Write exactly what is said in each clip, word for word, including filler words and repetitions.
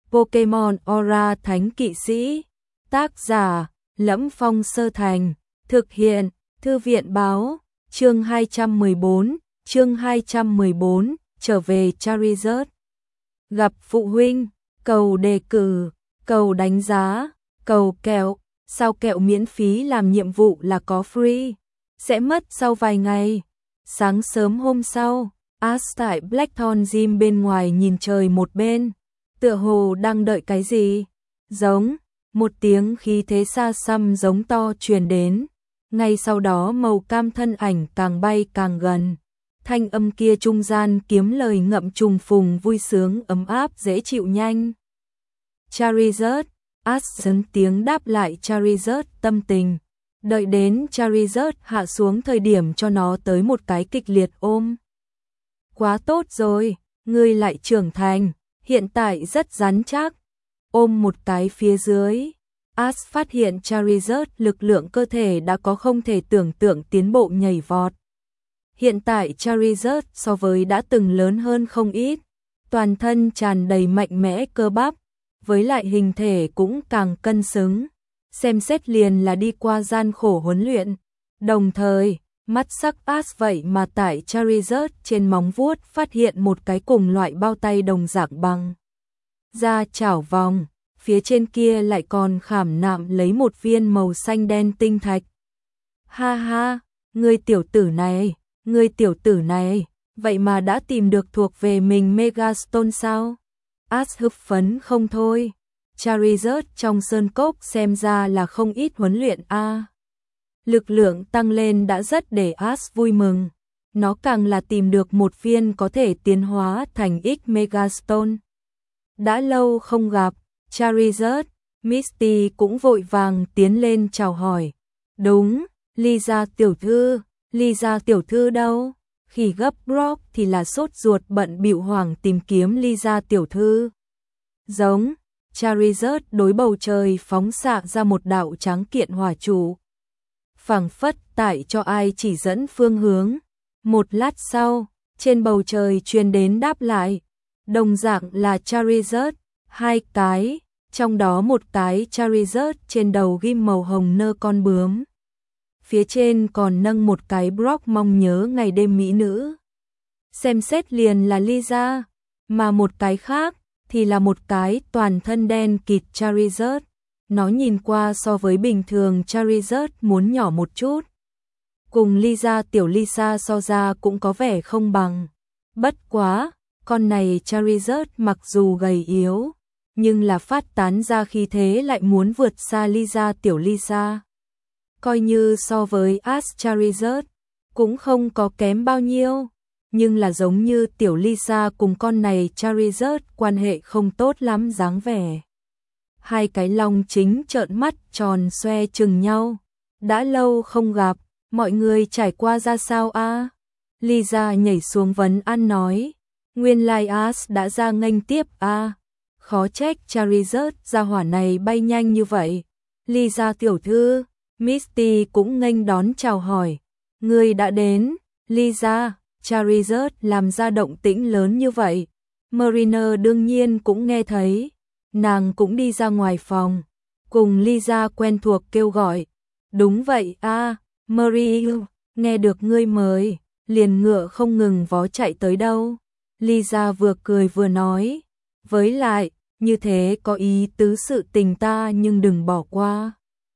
Pokemon Aura Thánh Kỵ Sĩ. Tác giả: Lẫm Phong Sơ Thành. Thực hiện: Thư viện báo. Chương hai trăm mười bốn, chương hai trăm mười bốn, trở về Charizard. Gặp phụ huynh, cầu đề cử, cầu đánh giá, cầu kẹo. Sao kẹo miễn phí làm nhiệm vụ là có free? Sẽ mất sau vài ngày. Sáng sớm hôm sau, Ash tại Blackthorn Gym bên ngoài nhìn trời một bên, tựa hồ đang đợi cái gì. Giống, một tiếng khí thế xa xăm giống to truyền đến. Ngay sau đó màu cam thân ảnh càng bay càng gần. Thanh âm kia trung gian kiếm lời ngậm trùng phùng vui sướng ấm áp dễ chịu nhanh. Charizard, Ash dấn tiếng đáp lại Charizard tâm tình. Đợi đến Charizard hạ xuống thời điểm cho nó tới một cái kịch liệt ôm. Quá tốt rồi, ngươi lại trưởng thành, hiện tại rất rắn chắc. Ôm một cái phía dưới, Ash phát hiện Charizard lực lượng cơ thể đã có không thể tưởng tượng tiến bộ nhảy vọt. Hiện tại Charizard so với đã từng lớn hơn không ít, toàn thân tràn đầy mạnh mẽ cơ bắp, với lại hình thể cũng càng cân xứng. Xem xét liền là đi qua gian khổ huấn luyện. Đồng thời, mắt sắc Ash vậy mà tại Charizard trên móng vuốt phát hiện một cái cùng loại bao tay đồng dạng bằng da chảo vòng, phía trên kia lại còn khảm nạm lấy một viên màu xanh đen tinh thạch. Ha ha, ngươi tiểu tử này, ngươi tiểu tử này, vậy mà đã tìm được thuộc về mình Megastone sao? Ash hưng phấn không thôi. Charizard trong sơn cốc xem ra là không ít huấn luyện a. À. Lực lượng tăng lên đã rất để Ash vui mừng. Nó càng là tìm được một viên có thể tiến hóa thành X Megastone. Đã lâu không gặp, Charizard, Misty cũng vội vàng tiến lên chào hỏi. Đúng, Lisa tiểu thư, Lisa tiểu thư đâu? Khi gấp Brock thì là sốt ruột bận bịu hoảng tìm kiếm Lisa tiểu thư. Giống, Charizard đối bầu trời phóng xạ ra một đạo tráng kiện hỏa trụ. Phảng phất tại cho ai chỉ dẫn phương hướng. Một lát sau, trên bầu trời truyền đến đáp lại. Đồng dạng là Charizard, hai cái, trong đó một cái Charizard trên đầu ghim màu hồng nơ con bướm. Phía trên còn nâng một cái Brock mong nhớ ngày đêm mỹ nữ. Xem xét liền là Lisa, mà một cái khác thì là một cái toàn thân đen kịt Charizard. Nó nhìn qua so với bình thường Charizard muốn nhỏ một chút. Cùng Lisa tiểu Lisa so ra cũng có vẻ không bằng. Bất quá, con này Charizard mặc dù gầy yếu, nhưng là phát tán ra khí thế lại muốn vượt xa Lisa tiểu Lisa. Coi như so với Ash Charizard, cũng không có kém bao nhiêu. Nhưng là giống như tiểu Lisa cùng con này Charizard quan hệ không tốt lắm dáng vẻ. Hai cái long chính trợn mắt tròn xoe chừng nhau. Đã lâu không gặp, mọi người trải qua ra sao a? À? Lisa nhảy xuống vấn an nói. Nguyên lai Ash đã ra nghênh tiếp a. À? Khó trách Charizard ra hỏa này bay nhanh như vậy. Lisa tiểu thư, Misty cũng nghênh đón chào hỏi. Người đã đến, Lisa. Charizard làm ra động tĩnh lớn như vậy. Mariner đương nhiên cũng nghe thấy. Nàng cũng đi ra ngoài phòng, cùng Lisa quen thuộc kêu gọi. Đúng vậy a, à, Mariner, nghe được ngươi mời, liền ngựa không ngừng vó chạy tới đâu. Lisa vừa cười vừa nói. Với lại, như thế có ý tứ sự tình ta nhưng đừng bỏ qua.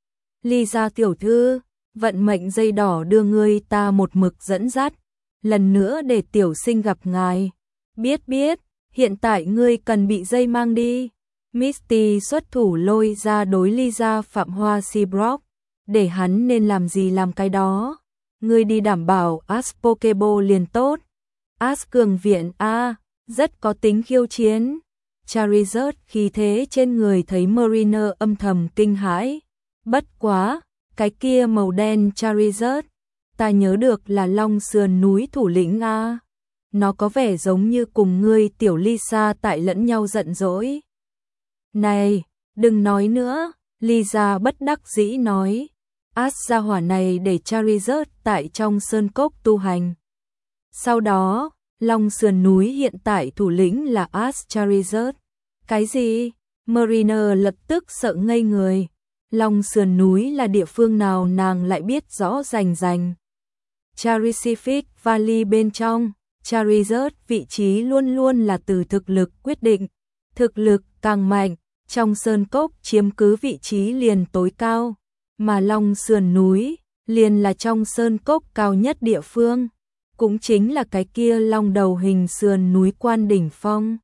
Lisa tiểu thư, vận mệnh dây đỏ đưa ngươi ta một mực dẫn dắt. Lần nữa để tiểu sinh gặp ngài. Biết biết, hiện tại ngươi cần bị dây mang đi. Misty xuất thủ lôi ra đối Lisa Phạm Hoa Si Brock. Để hắn nên làm gì làm cái đó. Ngươi đi đảm bảo Ash Pokeball liền tốt. Ash cường viện a, à, rất có tính khiêu chiến. Charizard khi thế trên người thấy Mariner âm thầm kinh hãi. Bất quá, cái kia màu đen Charizard. Ta nhớ được là Long Sườn núi thủ lĩnh a. Nó có vẻ giống như cùng ngươi tiểu Lisa tại lẫn nhau giận dỗi. Này, đừng nói nữa, Lisa bất đắc dĩ nói. Ash gia hỏa này để Charizard tại trong sơn cốc tu hành. Sau đó, Long Sườn núi hiện tại thủ lĩnh là Ash Charizard. Cái gì? Mariner lập tức sợ ngây người. Long sườn núi là địa phương nào nàng lại biết rõ rành rành. Pacific Valley bên trong, Charizard vị trí luôn luôn là từ thực lực quyết định. Thực lực càng mạnh, trong sơn cốc chiếm cứ vị trí liền tối cao, mà Long sườn núi liền là trong sơn cốc cao nhất địa phương, cũng chính là cái kia long đầu hình sườn núi quan đỉnh phong.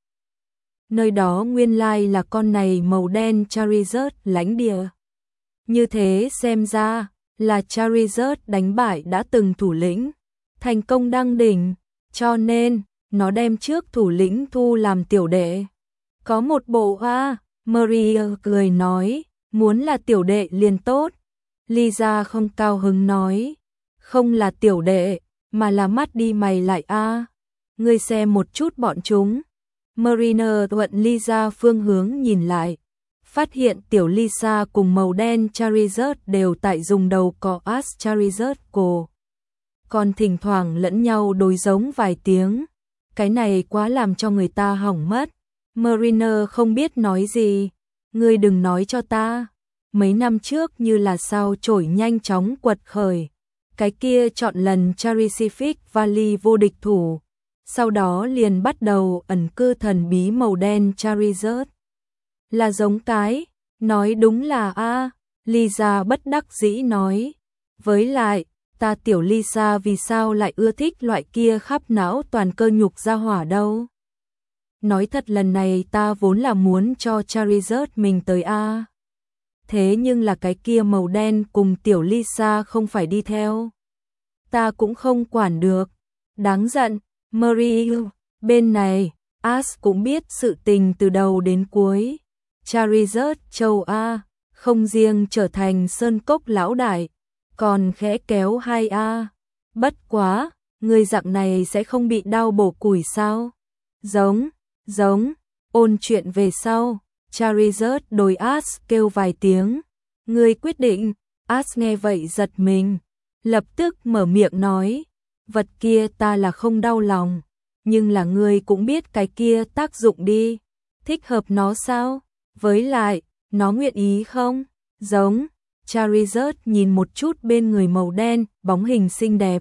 Nơi đó nguyên lai là con này màu đen Charizard lãnh địa. Như thế xem ra là Charizard đánh bại đã từng thủ lĩnh, thành công đăng đỉnh, cho nên nó đem trước thủ lĩnh thu làm tiểu đệ. Có một bộ a, Maria cười nói, muốn là tiểu đệ liền tốt. Lisa không cao hứng nói, không là tiểu đệ, mà là mắt đi mày lại a. Ngươi xem một chút bọn chúng. Mariner thuận Lisa phương hướng nhìn lại, phát hiện tiểu Lisa cùng màu đen Charizard đều tại dùng đầu cọ Ash Charizard cổ. Còn thỉnh thoảng lẫn nhau đối giống vài tiếng. Cái này quá làm cho người ta hỏng mất. Mariner không biết nói gì. Ngươi đừng nói cho ta. Mấy năm trước như là sao chổi nhanh chóng quật khởi. Cái kia chọn lần Pacific Valley vô địch thủ. Sau đó liền bắt đầu ẩn cư thần bí màu đen Charizard. Là giống cái, nói đúng là a. Lisa bất đắc dĩ nói. Với lại, ta tiểu Lisa vì sao lại ưa thích loại kia khắp não toàn cơ nhục ra hỏa đâu. Nói thật lần này ta vốn là muốn cho Charizard mình tới a. Thế nhưng là cái kia màu đen cùng tiểu Lisa không phải đi theo. Ta cũng không quản được. Đáng giận, Marie, bên này, Ash cũng biết sự tình từ đầu đến cuối. Charizard châu A, không riêng trở thành sơn cốc lão đại, còn khẽ kéo hai A. Bất quá, người dạng này sẽ không bị đau bổ củi sao? Giống, giống, ôn chuyện về sau. Charizard đối Ash kêu vài tiếng. Người quyết định. Ash nghe vậy giật mình, lập tức mở miệng nói. Vật kia ta là không đau lòng, nhưng là ngươi cũng biết cái kia tác dụng đi. Thích hợp nó sao? Với lại, nó nguyện ý không? Giống. Charizard nhìn một chút bên người màu đen, bóng hình xinh đẹp.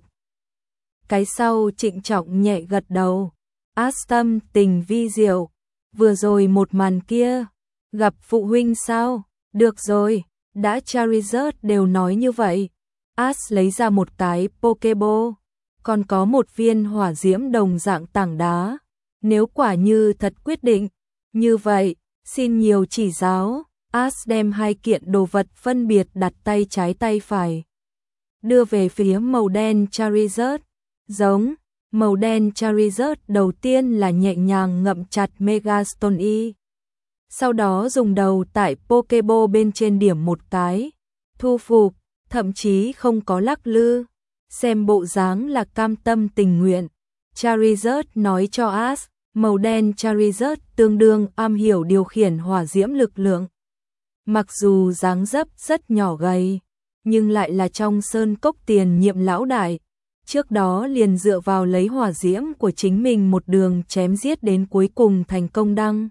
Cái sau trịnh trọng nhẹ gật đầu. Ash tâm tình vi diệu. Vừa rồi một màn kia, gặp phụ huynh sao? Được rồi, đã Charizard đều nói như vậy. Ash lấy ra một cái Pokeball, còn có một viên hỏa diễm đồng dạng tảng đá. Nếu quả như thật quyết định, như vậy, xin nhiều chỉ giáo. Ash đem hai kiện đồ vật phân biệt đặt tay trái tay phải, đưa về phía màu đen Charizard. Giống, màu đen Charizard đầu tiên là nhẹ nhàng ngậm chặt Megastone Y. Sau đó dùng đầu tại Pokeball bên trên điểm một cái, thu phục, thậm chí không có lắc lư. Xem bộ dáng là cam tâm tình nguyện. Charizard nói cho Ash, màu đen Charizard tương đương am hiểu điều khiển hỏa diễm lực lượng. Mặc dù dáng dấp rất nhỏ gầy, nhưng lại là trong sơn cốc tiền nhiệm lão đại. Trước đó liền dựa vào lấy hỏa diễm của chính mình một đường chém giết đến cuối cùng thành công đăng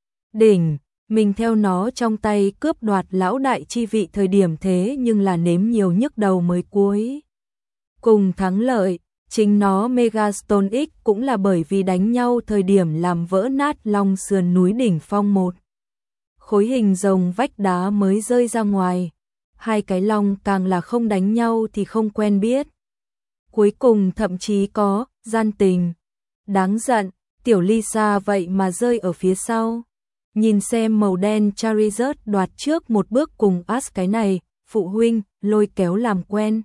đỉnh. Mình theo nó trong tay cướp đoạt lão đại chi vị thời điểm thế nhưng là nếm nhiều nhức đầu mới cuối cùng thắng lợi. Chính nó Megastone X cũng là bởi vì đánh nhau thời điểm làm vỡ nát long sườn núi đỉnh phong một khối hình rồng vách đá mới rơi ra ngoài. Hai cái long càng là không đánh nhau thì không quen biết. Cuối cùng thậm chí có gian tình. Đáng giận, tiểu Lisa vậy mà rơi ở phía sau. Nhìn xem màu đen Charizard đoạt trước một bước cùng Ash cái này, phụ huynh, lôi kéo làm quen.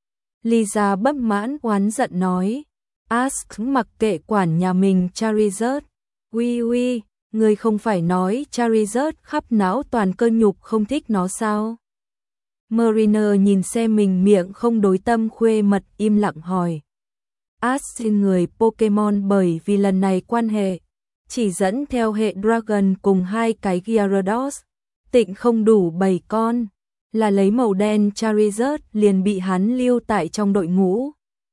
Lisa bất mãn oán giận nói. Ash mặc kệ quản nhà mình Charizard. Uy uy, người không phải nói Charizard khắp não toàn cơ nhục không thích nó sao? Mariner nhìn xem mình miệng không đối tâm khuê mật im lặng hỏi. Ash xin người Pokemon bởi vì lần này quan hệ chỉ dẫn theo hệ Dragon cùng hai cái Gyarados, tịnh không đủ bảy con, là lấy màu đen Charizard liền bị hắn lưu tại trong đội ngũ.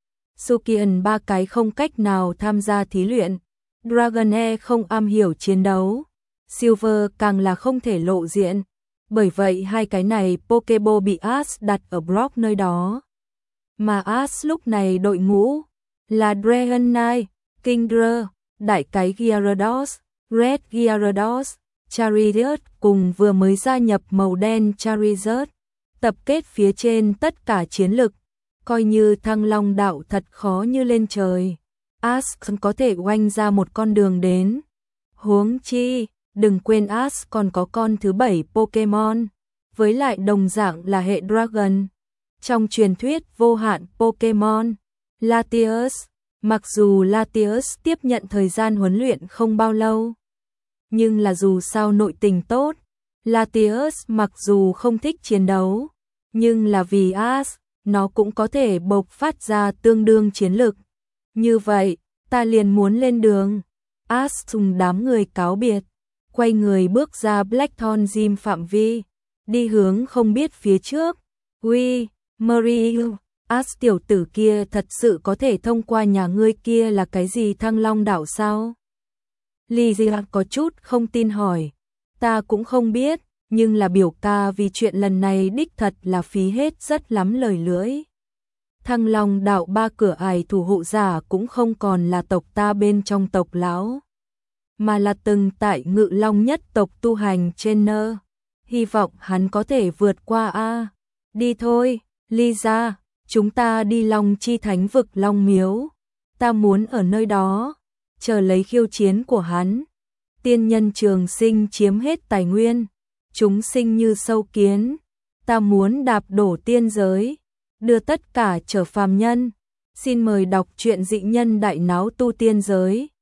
Sukian ba cái không cách nào tham gia thí luyện, Dragonair không am hiểu chiến đấu, Silver càng là không thể lộ diện. Bởi vậy hai cái này Pokeball bị Ash đặt ở Brock nơi đó. Mà Ash lúc này đội ngũ là Dragonite, Kingdra, đại cái Gyarados, Red Gyarados, Charizard cùng vừa mới gia nhập màu đen Charizard. Tập kết phía trên tất cả chiến lực, coi như Thăng Long đạo thật khó như lên trời. Ash có thể oanh ra một con đường đến. Huống chi, đừng quên Ash còn có con thứ bảy Pokemon, với lại đồng dạng là hệ Dragon. Trong truyền thuyết vô hạn Pokemon, Latios, mặc dù Latios tiếp nhận thời gian huấn luyện không bao lâu, nhưng là dù sao nội tình tốt, Latios mặc dù không thích chiến đấu, nhưng là vì Ash, nó cũng có thể bộc phát ra tương đương chiến lực. Như vậy, ta liền muốn lên đường. Ash cùng đám người cáo biệt, quay người bước ra Blackthorn Gym phạm vi, đi hướng không biết phía trước. Uy, Marie, Ash tiểu tử kia thật sự có thể thông qua nhà ngươi kia là cái gì Thăng Long đảo sao? Lydia có chút không tin hỏi. Ta cũng không biết, nhưng là biểu ca vì chuyện lần này đích thật là phí hết rất lắm lời lưỡi. Thăng Long đạo ba cửa ải thủ hộ giả cũng không còn là tộc ta bên trong tộc lão, mà là từng tại Ngự Long nhất tộc tu hành trên nơ. Hy vọng hắn có thể vượt qua a. Đi thôi, Lisa, chúng ta đi Long Chi Thánh vực Long Miếu. Ta muốn ở nơi đó, chờ lấy khiêu chiến của hắn. Tiên nhân trường sinh chiếm hết tài nguyên, chúng sinh như sâu kiến. Ta muốn đạp đổ tiên giới, đưa tất cả trở phàm nhân. Xin mời đọc truyện Dị Nhân Đại Náo Tu Tiên Giới.